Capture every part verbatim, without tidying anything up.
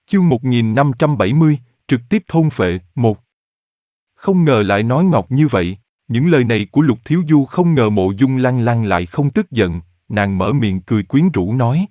Chương một nghìn năm trăm bảy mươi, trực tiếp thôn phệ, một. Không ngờ lại nói ngọt như vậy, những lời này của Lục Thiếu Du không ngờ Mộ Dung Lăng Lăng lại không tức giận, nàng mở miệng cười quyến rũ nói.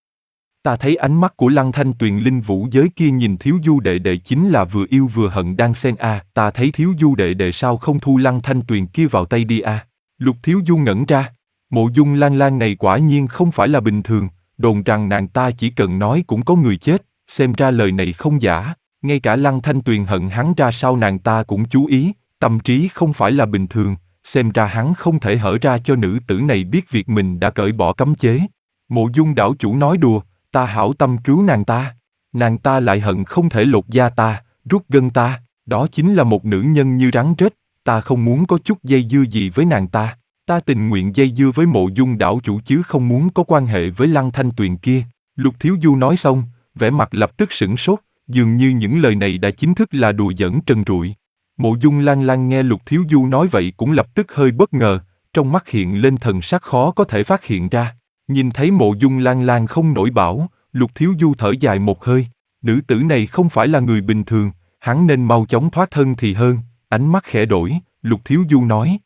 Ta thấy ánh mắt của Lăng Thanh Tuyền linh vũ giới kia nhìn Thiếu Du đệ đệ chính là vừa yêu vừa hận đang xen a, à, ta thấy Thiếu Du đệ đệ sao không thu Lăng Thanh Tuyền kia vào tay đi a. À. Lục Thiếu Du ngẩn ra, Mộ Dung Lăng Lăng này quả nhiên không phải là bình thường, đồn rằng nàng ta chỉ cần nói cũng có người chết, xem ra lời này không giả, ngay cả Lăng Thanh Tuyền hận hắn ra sao nàng ta cũng chú ý, tâm trí không phải là bình thường, xem ra hắn không thể hở ra cho nữ tử này biết việc mình đã cởi bỏ cấm chế. Mộ Dung đảo chủ nói đùa, ta hảo tâm cứu nàng ta, nàng ta lại hận không thể lột da ta, rút gân ta, đó chính là một nữ nhân như rắn rết, ta không muốn có chút dây dưa gì với nàng ta, ta tình nguyện dây dưa với Mộ Dung đảo chủ chứ không muốn có quan hệ với Lăng Thanh Tuyền kia. Lục Thiếu Du nói xong, vẻ mặt lập tức sửng sốt, dường như những lời này đã chính thức là đùa giỡn trần trụi. Mộ Dung Lăng Lăng nghe Lục Thiếu Du nói vậy cũng lập tức hơi bất ngờ, trong mắt hiện lên thần sắc khó có thể phát hiện ra. Nhìn thấy Mộ Dung Lăng Lăng không nổi bão, Lục Thiếu Du thở dài một hơi, nữ tử này không phải là người bình thường, hắn nên mau chóng thoát thân thì hơn. Ánh mắt khẽ đổi, Lục Thiếu Du nói.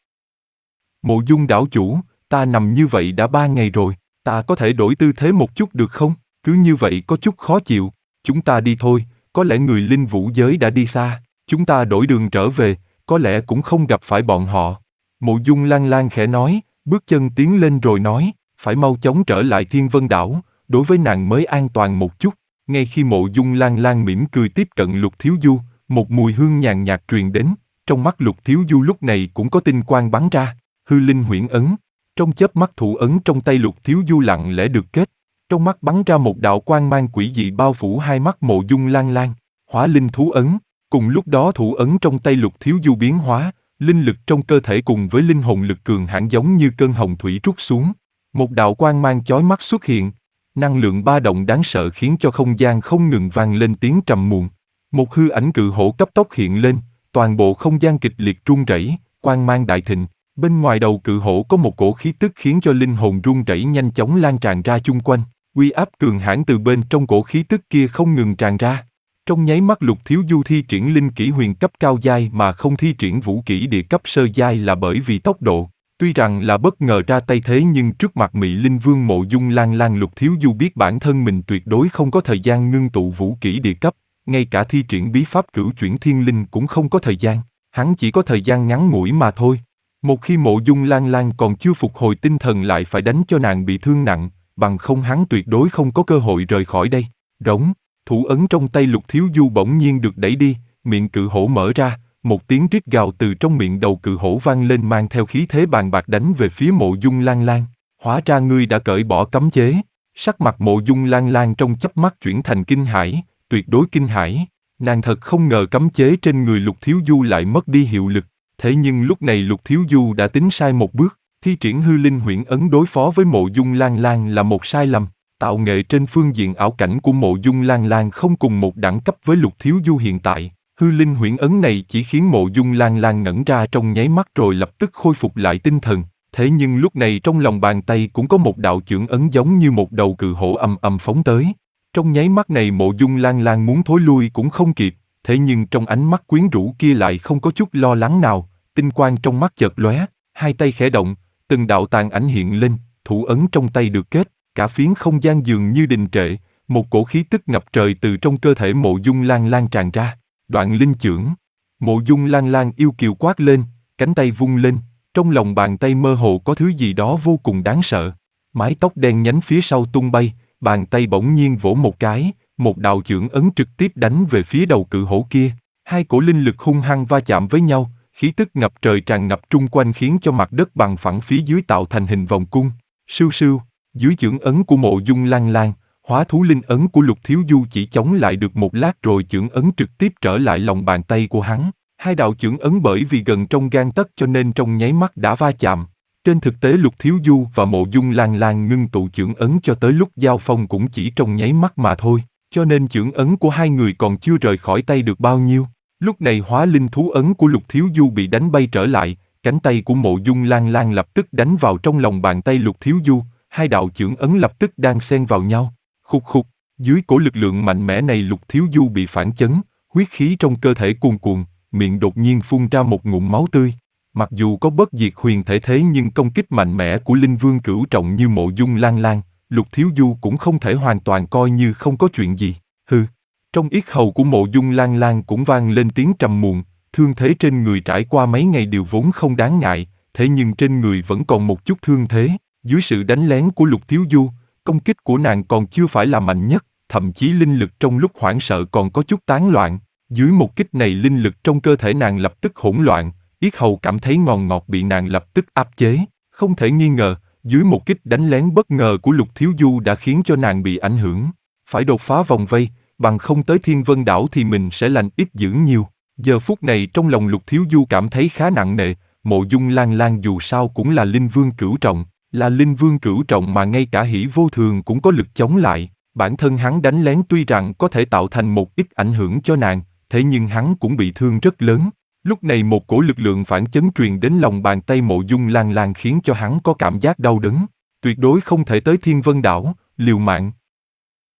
Mộ Dung đảo chủ, ta nằm như vậy đã ba ngày rồi, ta có thể đổi tư thế một chút được không? Cứ như vậy có chút khó chịu, chúng ta đi thôi, có lẽ người linh vũ giới đã đi xa, chúng ta đổi đường trở về, có lẽ cũng không gặp phải bọn họ. Mộ Dung Lăng Lăng khẽ nói, bước chân tiến lên rồi nói, phải mau chóng trở lại Thiên Vân đảo, đối với nàng mới an toàn một chút. Ngay khi Mộ Dung Lăng Lăng mỉm cười tiếp cận Lục Thiếu Du, một mùi hương nhàn nhạt truyền đến, trong mắt Lục Thiếu Du lúc này cũng có tinh quang bắn ra, hư linh huyễn ấn. Trong chớp mắt thủ ấn trong tay Lục Thiếu Du lặng lẽ được kết, trong mắt bắn ra một đạo quang mang quỷ dị bao phủ hai mắt Mộ Dung Lăng Lăng, hóa linh thú ấn. Cùng lúc đó thủ ấn trong tay Lục Thiếu Du biến hóa, linh lực trong cơ thể cùng với linh hồn lực cường hãn giống như cơn hồng thủy trút xuống. Một đạo quang mang chói mắt xuất hiện, năng lượng ba động đáng sợ khiến cho không gian không ngừng vang lên tiếng trầm muộn. Một hư ảnh cự hổ cấp tốc hiện lên, toàn bộ không gian kịch liệt rung rẩy, quang mang đại thịnh. Bên ngoài đầu cự hổ có một cổ khí tức khiến cho linh hồn rung rẩy nhanh chóng lan tràn ra chung quanh, uy áp cường hãn từ bên trong cổ khí tức kia không ngừng tràn ra. Trong nháy mắt Lục Thiếu Du thi triển linh kỹ huyền cấp cao giai mà không thi triển vũ kỹ địa cấp sơ giai là bởi vì tốc độ. Tuy rằng là bất ngờ ra tay thế nhưng trước mặt Mị Linh Vương Mộ Dung Lăng Lăng Lục Thiếu Du biết bản thân mình tuyệt đối không có thời gian ngưng tụ vũ kỹ địa cấp, ngay cả thi triển bí pháp cửu chuyển thiên linh cũng không có thời gian, hắn chỉ có thời gian ngắn ngủi mà thôi. Một khi Mộ Dung Lăng Lăng còn chưa phục hồi tinh thần lại phải đánh cho nàng bị thương nặng, bằng không hắn tuyệt đối không có cơ hội rời khỏi đây. Rống, thủ ấn trong tay Lục Thiếu Du bỗng nhiên được đẩy đi, miệng cự hổ mở ra, một tiếng rít gào từ trong miệng đầu cự hổ vang lên mang theo khí thế bàn bạc đánh về phía Mộ Dung Lăng Lăng. Hóa ra ngươi đã cởi bỏ cấm chế. Sắc mặt Mộ Dung Lăng Lăng trong chớp mắt chuyển thành kinh hãi, tuyệt đối kinh hãi. Nàng thật không ngờ cấm chế trên người Lục Thiếu Du lại mất đi hiệu lực. Thế nhưng lúc này Lục Thiếu Du đã tính sai một bước, thi triển hư linh huyễn ấn đối phó với Mộ Dung Lăng Lăng là một sai lầm. Tạo nghệ trên phương diện ảo cảnh của Mộ Dung Lăng Lăng không cùng một đẳng cấp với Lục Thiếu Du hiện tại. Hư linh huyễn ấn này chỉ khiến Mộ Dung Lăng Lăng ngẩn ra trong nháy mắt rồi lập tức khôi phục lại tinh thần. Thế nhưng lúc này trong lòng bàn tay cũng có một đạo chưởng ấn giống như một đầu cự hổ ầm ầm phóng tới. Trong nháy mắt này Mộ Dung Lăng Lăng muốn thối lui cũng không kịp, thế nhưng trong ánh mắt quyến rũ kia lại không có chút lo lắng nào, tinh quang trong mắt chợt lóe, hai tay khẽ động, từng đạo tàn ảnh hiện lên, thủ ấn trong tay được kết, cả phiến không gian dường như đình trệ, một cổ khí tức ngập trời từ trong cơ thể Mộ Dung Lăng Lăng tràn ra. Đoạn linh chưởng. Mộ Dung Lăng Lăng yêu kiều quát lên, cánh tay vung lên, trong lòng bàn tay mơ hồ có thứ gì đó vô cùng đáng sợ. Mái tóc đen nhánh phía sau tung bay, bàn tay bỗng nhiên vỗ một cái, một đạo chưởng ấn trực tiếp đánh về phía đầu cự hổ kia. Hai cổ linh lực hung hăng va chạm với nhau, khí tức ngập trời tràn ngập trung quanh khiến cho mặt đất bằng phẳng phía dưới tạo thành hình vòng cung. Sưu sưu, dưới chưởng ấn của Mộ Dung Lăng Lăng, hóa thú linh ấn của Lục Thiếu Du chỉ chống lại được một lát rồi chưởng ấn trực tiếp trở lại lòng bàn tay của hắn. Hai đạo chưởng ấn bởi vì gần trong gang tấc cho nên trong nháy mắt đã va chạm. Trên thực tế Lục Thiếu Du và Mộ Dung Lăng Lăng ngưng tụ chưởng ấn cho tới lúc giao phong cũng chỉ trong nháy mắt mà thôi, cho nên chưởng ấn của hai người còn chưa rời khỏi tay được bao nhiêu. Lúc này hóa linh thú ấn của Lục Thiếu Du bị đánh bay trở lại, cánh tay của Mộ Dung Lăng Lăng lập tức đánh vào trong lòng bàn tay Lục Thiếu Du, hai đạo chưởng ấn lập tức đan xen vào nhau. Khục khục, Dưới cổ lực lượng mạnh mẽ này Lục Thiếu Du bị phản chấn, huyết khí trong cơ thể cuồn cuộn, miệng đột nhiên phun ra một ngụm máu tươi. Mặc dù có bất diệt huyền thể thế nhưng công kích mạnh mẽ của Linh Vương Cửu Trọng như Mộ Dung Lan Lan, Lục Thiếu Du cũng không thể hoàn toàn coi như không có chuyện gì. Hừ. Trong yết hầu của Mộ Dung Lan Lan cũng vang lên tiếng trầm muộn, thương thế trên người trải qua mấy ngày điều vốn không đáng ngại, thế nhưng trên người vẫn còn một chút thương thế. Dưới sự đánh lén của Lục Thiếu Du, công kích của nàng còn chưa phải là mạnh nhất, thậm chí linh lực trong lúc hoảng sợ còn có chút tán loạn. Dưới một kích này linh lực trong cơ thể nàng lập tức hỗn loạn, yết hầu cảm thấy ngòn ngọt bị nàng lập tức áp chế. Không thể nghi ngờ, dưới một kích đánh lén bất ngờ của Lục Thiếu Du đã khiến cho nàng bị ảnh hưởng. Phải đột phá vòng vây, bằng không tới Thiên Vân Đảo thì mình sẽ lành ít dữ nhiều. Giờ phút này trong lòng Lục Thiếu Du cảm thấy khá nặng nề, Mộ Dung Lan Lan dù sao cũng là Linh Vương Cửu Trọng, là Linh Vương Cửu Trọng mà ngay cả Hỉ Vô Thường cũng có lực chống lại. Bản thân hắn đánh lén tuy rằng có thể tạo thành một ít ảnh hưởng cho nàng, thế nhưng hắn cũng bị thương rất lớn. Lúc này một cổ lực lượng phản chấn truyền đến lòng bàn tay Mộ Dung Lan Lan khiến cho hắn có cảm giác đau đớn. Tuyệt đối không thể tới Thiên Vân Đảo, liều mạng.